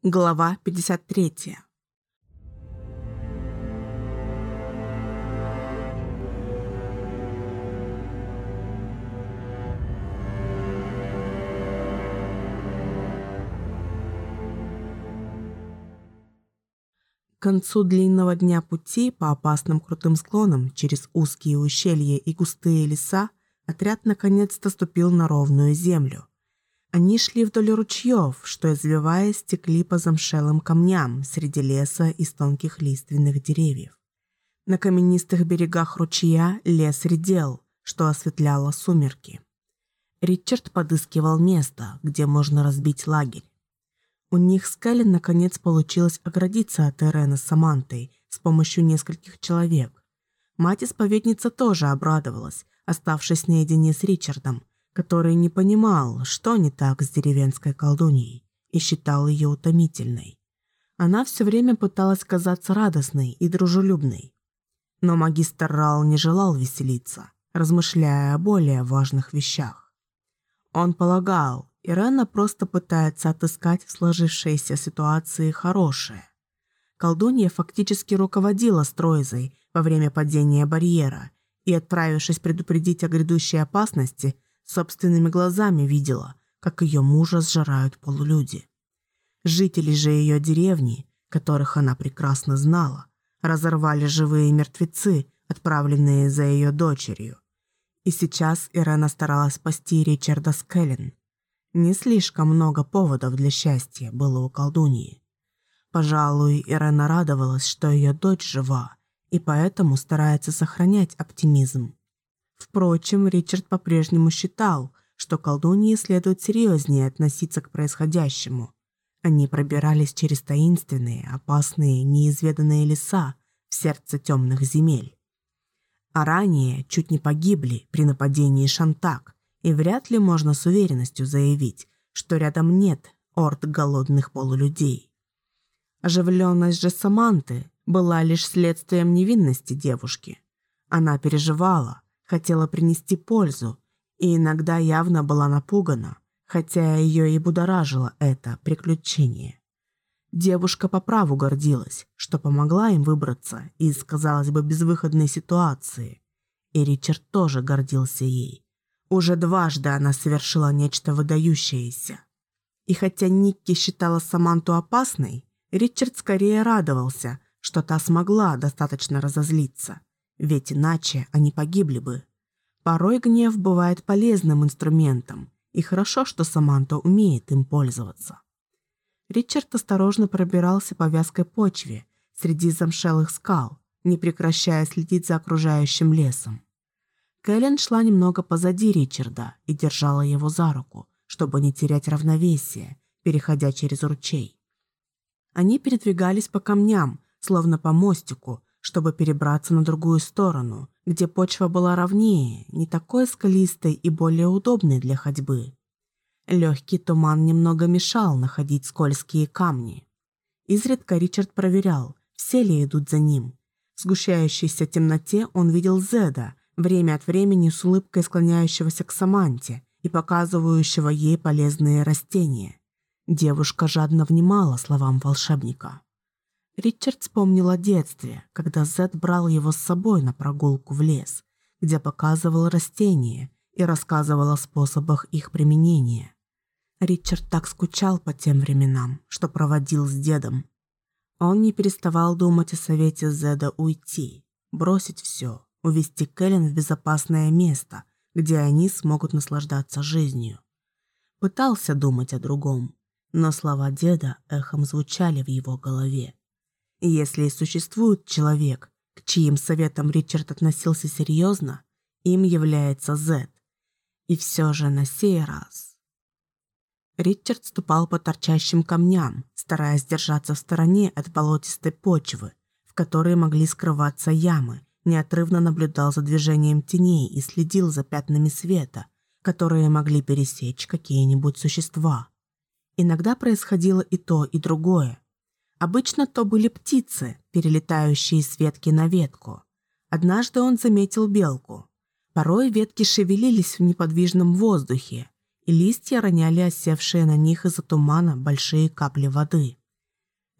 Глава 53. К концу длинного дня пути по опасным крутым склонам через узкие ущелья и густые леса отряд наконец-то ступил на ровную землю. Они шли вдоль ручьев, что, извиваясь, текли по замшелым камням среди леса из тонких лиственных деревьев. На каменистых берегах ручья лес редел, что осветляло сумерки. Ричард подыскивал место, где можно разбить лагерь. У них с Кэлен наконец получилось оградиться от Ирена с Самантой с помощью нескольких человек. Мать-исповедница тоже обрадовалась, оставшись наедине с Ричардом, который не понимал, что не так с деревенской колдуньей, и считал ее утомительной. Она все время пыталась казаться радостной и дружелюбной. Но магистр Рал не желал веселиться, размышляя о более важных вещах. Он полагал, Ирена просто пытается отыскать в сложившейся ситуации хорошее. Колдунья фактически руководила Стройзой во время падения барьера и, отправившись предупредить о грядущей опасности, собственными глазами видела, как ее мужа сжирают полулюди. Жители же ее деревни, которых она прекрасно знала, разорвали живые мертвецы, отправленные за ее дочерью. И сейчас Ирена старалась спасти Ричарда с Кэлен. Не слишком много поводов для счастья было у колдуньи. Пожалуй, Ирена радовалась, что ее дочь жива, и поэтому старается сохранять оптимизм. Впрочем, Ричард по-прежнему считал, что колдунье следует серьезнее относиться к происходящему. Они пробирались через таинственные, опасные, неизведанные леса в сердце темных земель. А ранее чуть не погибли при нападении Шантак, и вряд ли можно с уверенностью заявить, что рядом нет орд голодных полулюдей. Оживленность же Саманты была лишь следствием невинности девушки. Она переживала, хотела принести пользу и иногда явно была напугана, хотя ее и будоражило это приключение. Девушка по праву гордилась, что помогла им выбраться из, казалось бы, безвыходной ситуации, и Ричард тоже гордился ей. Уже дважды она совершила нечто выдающееся. И хотя Никки считала Саманту опасной, Ричард скорее радовался, что та смогла достаточно разозлиться, ведь иначе они погибли бы. Порой гнев бывает полезным инструментом, и хорошо, что Саманта умеет им пользоваться. Ричард осторожно пробирался по вязкой почве среди замшелых скал, не прекращая следить за окружающим лесом. Кэлен шла немного позади Ричарда и держала его за руку, чтобы не терять равновесие, переходя через ручей. Они передвигались по камням, словно по мостику, чтобы перебраться на другую сторону, где почва была ровнее, не такой скалистой и более удобной для ходьбы. Легкий туман немного мешал находить скользкие камни. Изредка Ричард проверял, все ли идут за ним. В сгущающейся темноте он видел Зеда, время от времени с улыбкой склоняющегося к Саманте и показывающего ей полезные растения. Девушка жадно внимала словам волшебника. Ричард вспомнил о детстве, когда Зед брал его с собой на прогулку в лес, где показывал растения и рассказывал о способах их применения. Ричард так скучал по тем временам, что проводил с дедом. Он не переставал думать о совете Зеда уйти, бросить все, увезти Кэлен в безопасное место, где они смогут наслаждаться жизнью. Пытался думать о другом, но слова деда эхом звучали в его голове. И если и существует человек, к чьим советам Ричард относился серьезно, им является Зед. И все же на сей раз... Ричард ступал по торчащим камням, стараясь держаться в стороне от болотистой почвы, в которой могли скрываться ямы, неотрывно наблюдал за движением теней и следил за пятнами света, которые могли пересечь какие-нибудь существа. Иногда происходило и то, и другое. Обычно то были птицы, перелетающие с ветки на ветку. Однажды он заметил белку. Порой ветки шевелились в неподвижном воздухе, и листья роняли осевшие на них из-за тумана большие капли воды.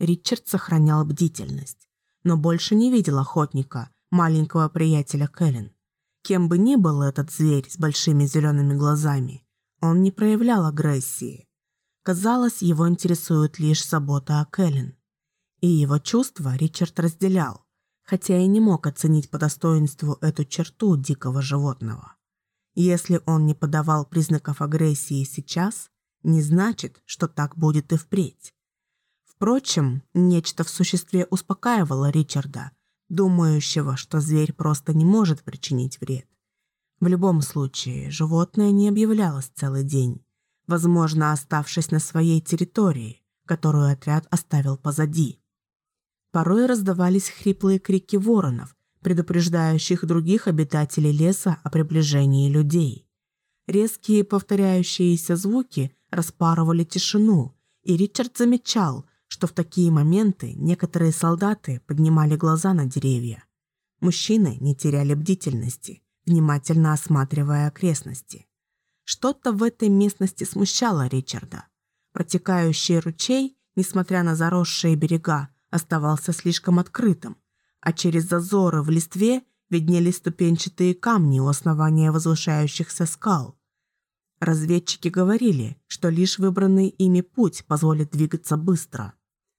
Ричард сохранял бдительность, но больше не видел охотника, маленького приятеля Кэлен. Кем бы ни был этот зверь с большими зелеными глазами, он не проявлял агрессии. Казалось, его интересует лишь забота о Кэлен. И его чувства Ричард разделял, хотя и не мог оценить по достоинству эту черту дикого животного. Если он не подавал признаков агрессии сейчас, не значит, что так будет и впредь. Впрочем, нечто в существе успокаивало Ричарда, думающего, что зверь просто не может причинить вред. В любом случае, животное не объявлялось целый день, возможно, оставшись на своей территории, которую отряд оставил позади. Порой раздавались хриплые крики воронов, предупреждающих других обитателей леса о приближении людей. Резкие повторяющиеся звуки распарывали тишину, и Ричард замечал, что в такие моменты некоторые солдаты поднимали глаза на деревья. Мужчины не теряли бдительности, внимательно осматривая окрестности. Что-то в этой местности смущало Ричарда. Протекающий ручей, несмотря на заросшие берега, оставался слишком открытым, а через зазоры в листве виднелись ступенчатые камни у основания возвышающихся скал. Разведчики говорили, что лишь выбранный ими путь позволит двигаться быстро.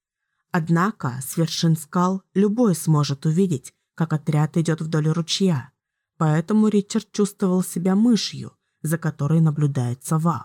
Однако с вершин скал любой сможет увидеть, как отряд идет вдоль ручья, поэтому Ричард чувствовал себя мышью, за которой наблюдает сова.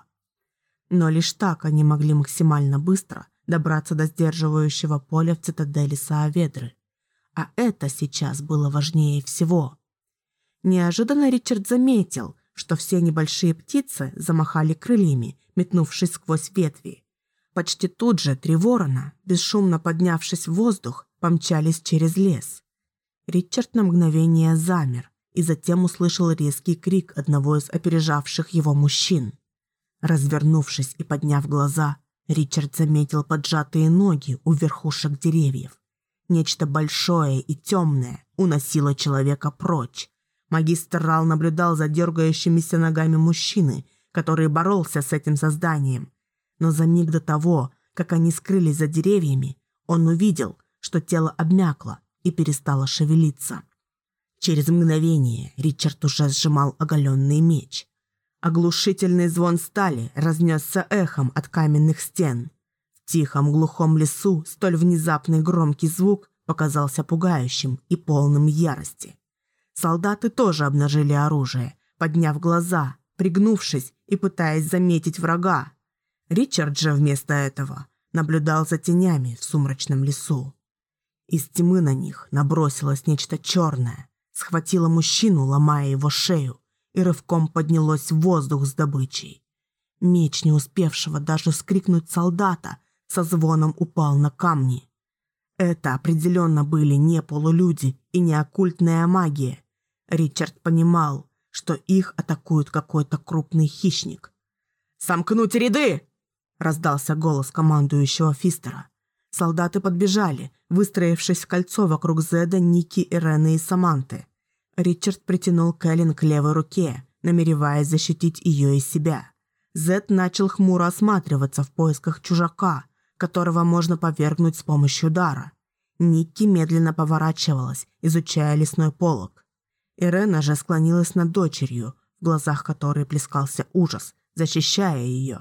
Но лишь так они могли максимально быстро добраться до сдерживающего поля в цитадели Сааведры. А это сейчас было важнее всего. Неожиданно Ричард заметил, что все небольшие птицы замахали крыльями, метнувшись сквозь ветви. Почти тут же 3 ворона, бесшумно поднявшись в воздух, помчались через лес. Ричард на мгновение замер и затем услышал резкий крик одного из опережавших его мужчин. Развернувшись и подняв глаза, Ричард заметил поджатые ноги у верхушек деревьев. Нечто большое и темное уносило человека прочь. Магистр Рал наблюдал за дергающимися ногами мужчины, который боролся с этим созданием. Но за миг до того, как они скрылись за деревьями, он увидел, что тело обмякло и перестало шевелиться. Через мгновение Ричард уже сжимал оголенный меч. Оглушительный звон стали разнесся эхом от каменных стен. В тихом глухом лесу столь внезапный громкий звук показался пугающим и полным ярости. Солдаты тоже обнажили оружие, подняв глаза, пригнувшись и пытаясь заметить врага. Ричард же вместо этого наблюдал за тенями в сумрачном лесу. Из тьмы на них набросилось нечто черное, схватило мужчину, ломая его шею, и рывком поднялось в воздух с добычей. Меч, не успевшего даже вскрикнуть солдата, со звоном упал на камни. Это определенно были не полулюди и не оккультная магия. Ричард понимал, что их атакует какой-то крупный хищник. «Сомкнуть ряды!» – раздался голос командующего Фистера. Солдаты подбежали, выстроившись в кольцо вокруг Зеда, Ники, Ирены и Саманты. Ричард притянул Кэлен к левой руке, намереваясь защитить ее и себя. Зед начал хмуро осматриваться в поисках чужака, которого можно повергнуть с помощью дара. Никки медленно поворачивалась, изучая лесной полог. Ирена же склонилась над дочерью, в глазах которой плескался ужас, защищая ее.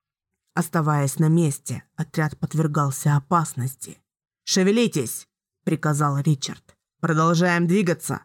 Оставаясь на месте, отряд подвергался опасности. «Шевелитесь!» – приказал Ричард. «Продолжаем двигаться!»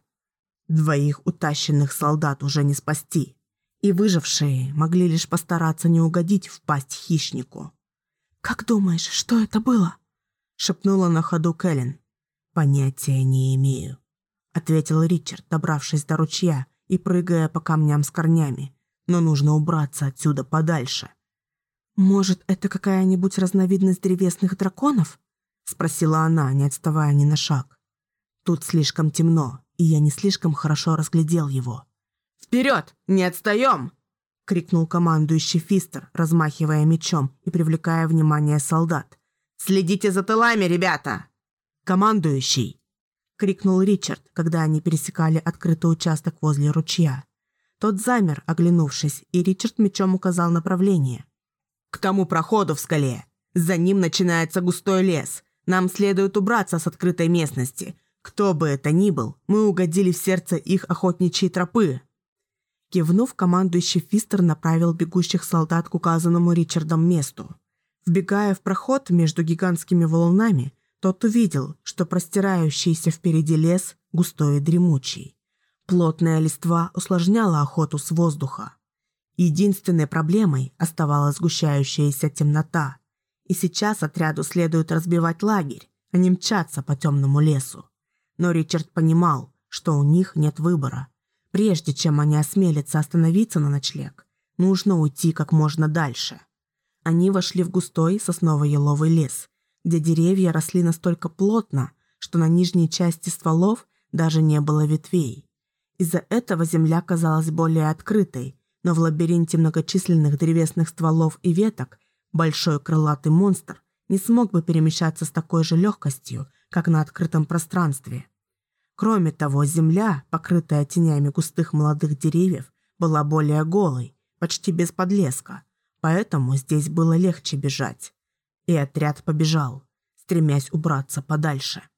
2 утащенных солдат уже не спасти, и выжившие могли лишь постараться не угодить в пасть хищнику. «Как думаешь, что это было?» – шепнула на ходу Кэлен. «Понятия не имею», – ответил Ричард, добравшись до ручья и прыгая по камням с корнями. «Но нужно убраться отсюда подальше». «Может, это какая-нибудь разновидность древесных драконов?» – спросила она, не отставая ни на шаг. «Тут слишком темно, и я не слишком хорошо разглядел его». «Вперед! Не отстаем!» – крикнул командующий Фистер, размахивая мечом и привлекая внимание солдат. «Следите за тылами, ребята!» «Командующий!» – крикнул Ричард, когда они пересекали открытый участок возле ручья. Тот замер, оглянувшись, и Ричард мечом указал направление. «К тому проходу в скале. За ним начинается густой лес. Нам следует убраться с открытой местности. Кто бы это ни был, мы угодили в сердце их охотничьей тропы». Кивнув, командующий Фистер направил бегущих солдат к указанному Ричардом месту. Вбегая в проход между гигантскими валунами, тот увидел, что простирающийся впереди лес густой и дремучий. Плотная листва усложняла охоту с воздуха. Единственной проблемой оставалась сгущающаяся темнота. И сейчас отряду следует разбивать лагерь, а не мчаться по темному лесу. Но Ричард понимал, что у них нет выбора. Прежде чем они осмелятся остановиться на ночлег, нужно уйти как можно дальше. Они вошли в густой сосново-еловый лес, где деревья росли настолько плотно, что на нижней части стволов даже не было ветвей. Из-за этого земля казалась более открытой, но в лабиринте многочисленных древесных стволов и веток большой крылатый монстр не смог бы перемещаться с такой же легкостью, как на открытом пространстве. Кроме того, земля, покрытая тенями густых молодых деревьев, была более голой, почти без подлеска, поэтому здесь было легче бежать. И отряд побежал, стремясь убраться подальше.